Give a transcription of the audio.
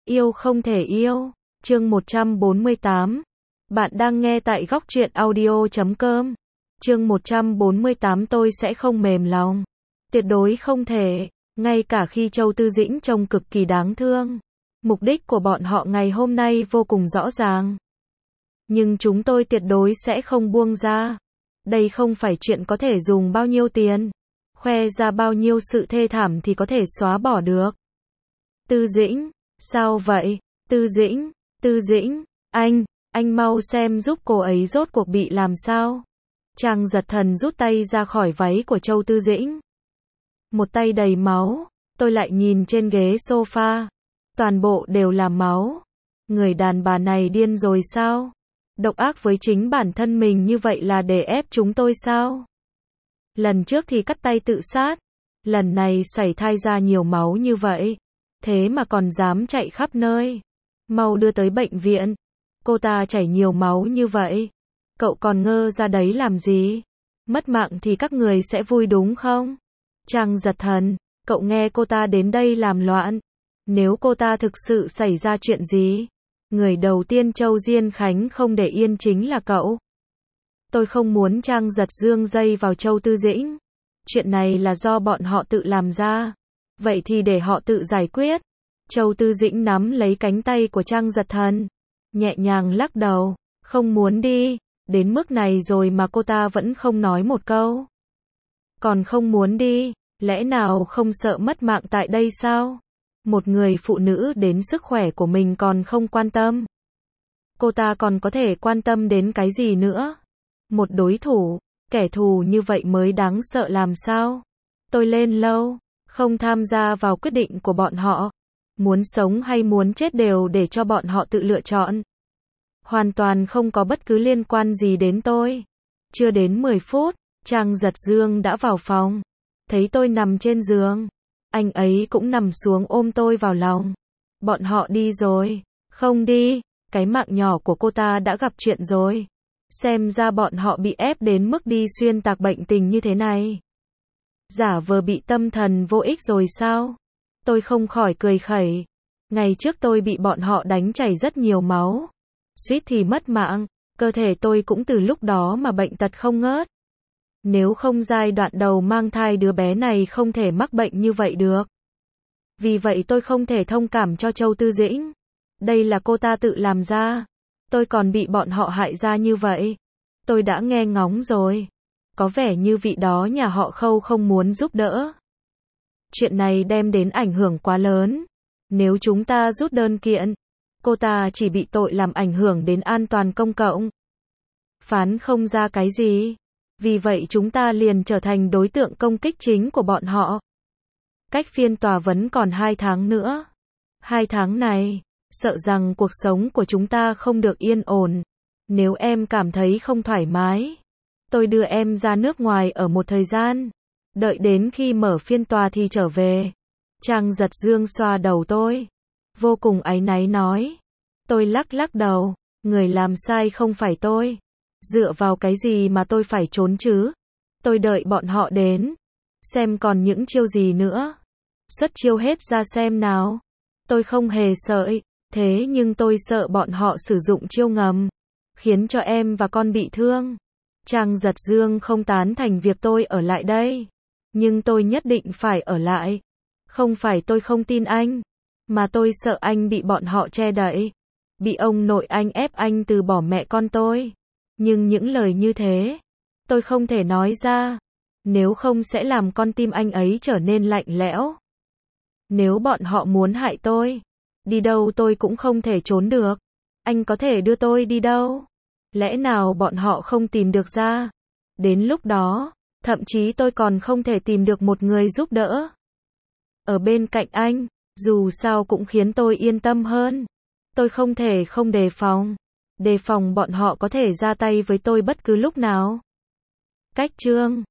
Yêu không thể yêu. Chương 148. Bạn đang nghe tại góc truyện audio.com. Chương 148 tôi sẽ không mềm lòng. Tuyệt đối không thể. Ngay cả khi Châu Tư Dĩnh trông cực kỳ đáng thương. Mục đích của bọn họ ngày hôm nay vô cùng rõ ràng. Nhưng chúng tôi tuyệt đối sẽ không buông ra. Đây không phải chuyện có thể dùng bao nhiêu tiền, khoe ra bao nhiêu sự thê thảm thì có thể xóa bỏ được. Tư Dĩnh, sao vậy? Tư Dĩnh, anh mau xem giúp cô ấy rốt cuộc bị làm sao. Trang Giật Thần rút tay ra khỏi váy của Châu Tư Dĩnh. Một tay đầy máu, tôi lại nhìn trên ghế sofa. Toàn bộ đều là máu. Người đàn bà này điên rồi sao? Độc ác với chính bản thân mình như vậy là để ép chúng tôi sao? Lần trước thì cắt tay tự sát, lần này sảy thai ra nhiều máu như vậy, thế mà còn dám chạy khắp nơi. Mau đưa tới bệnh viện. Cô ta chảy nhiều máu như vậy, cậu còn ngơ ra đấy làm gì? Mất mạng thì các người sẽ vui đúng không? Trang Giật Thần, cậu nghe cô ta đến đây làm loạn. Nếu cô ta thực sự xảy ra chuyện gì, người đầu tiên Châu Diên Khánh không để yên chính là cậu. Tôi không muốn Trang Giật Dương dây vào Châu Tư Dĩnh. Chuyện này là do bọn họ tự làm ra. Vậy thì để họ tự giải quyết. Châu Tư Dĩnh nắm lấy cánh tay của Trang Giật Thần, nhẹ nhàng lắc đầu, không muốn đi. Đến mức này rồi mà cô ta vẫn không nói một câu. Còn không muốn đi, lẽ nào không sợ mất mạng tại đây sao? Một người phụ nữ đến sức khỏe của mình còn không quan tâm. Cô ta còn có thể quan tâm đến cái gì nữa? Một đối thủ, kẻ thù như vậy mới đáng sợ làm sao? Tôi lên lâu, không tham gia vào quyết định của bọn họ. Muốn sống hay muốn chết đều để cho bọn họ tự lựa chọn. Hoàn toàn không có bất cứ liên quan gì đến tôi. Chưa đến 10 phút, Trang Giật Dương đã vào phòng. Thấy tôi nằm trên giường, anh ấy cũng nằm xuống ôm tôi vào lòng. Bọn họ đi rồi. Không đi, cái mạng nhỏ của cô ta đã gặp chuyện rồi. Xem ra bọn họ bị ép đến mức đi xuyên tạc bệnh tình như thế này. Giả vờ bị tâm thần vô ích rồi sao? Tôi không khỏi cười khẩy. Ngày trước tôi bị bọn họ đánh chảy rất nhiều máu, suýt thì mất mạng. Cơ thể tôi cũng từ lúc đó mà bệnh tật không ngớt. Nếu không giai đoạn đầu mang thai đứa bé này không thể mắc bệnh như vậy được. Vì vậy tôi không thể thông cảm cho Châu Tư Dĩnh. Đây là cô ta tự làm ra. Tôi còn bị bọn họ hại ra như vậy. Tôi đã nghe ngóng rồi. Có vẻ như vị đó nhà họ Khâu không muốn giúp đỡ. Chuyện này đem đến ảnh hưởng quá lớn. Nếu chúng ta rút đơn kiện, cô ta chỉ bị tội làm ảnh hưởng đến an toàn công cộng. Phán không ra cái gì. Vì vậy chúng ta liền trở thành đối tượng công kích chính của bọn họ. Cách phiên tòa vẫn còn 2 tháng nữa. 2 tháng này, sợ rằng cuộc sống của chúng ta không được yên ổn. Nếu em cảm thấy không thoải mái, tôi đưa em ra nước ngoài ở một thời gian. Đợi đến khi mở phiên tòa thì trở về. Trang Giật Dương xoa đầu tôi, vô cùng áy náy nói. Tôi lắc đầu, người làm sai không phải tôi. Dựa vào cái gì mà tôi phải trốn chứ? Tôi đợi bọn họ đến, xem còn những chiêu gì nữa. Xuất chiêu hết ra xem nào. Tôi không hề sợ, thế nhưng tôi sợ bọn họ sử dụng chiêu ngầm, khiến cho em và con bị thương. Trang Giật Dương không tán thành việc tôi ở lại đây, nhưng tôi nhất định phải ở lại. Không phải tôi không tin anh, mà tôi sợ anh bị bọn họ che đậy, bị ông nội anh ép anh từ bỏ mẹ con tôi. Nhưng những lời như thế, tôi không thể nói ra, nếu không sẽ làm con tim anh ấy trở nên lạnh lẽo. Nếu bọn họ muốn hại tôi, đi đâu tôi cũng không thể trốn được. Anh có thể đưa tôi đi đâu? Lẽ nào bọn họ không tìm được ra? Đến lúc đó, thậm chí tôi còn không thể tìm được một người giúp đỡ. Ở bên cạnh anh, dù sao cũng khiến tôi yên tâm hơn. Tôi không thể không đề phòng bọn họ có thể ra tay với tôi bất cứ lúc nào. Cách chương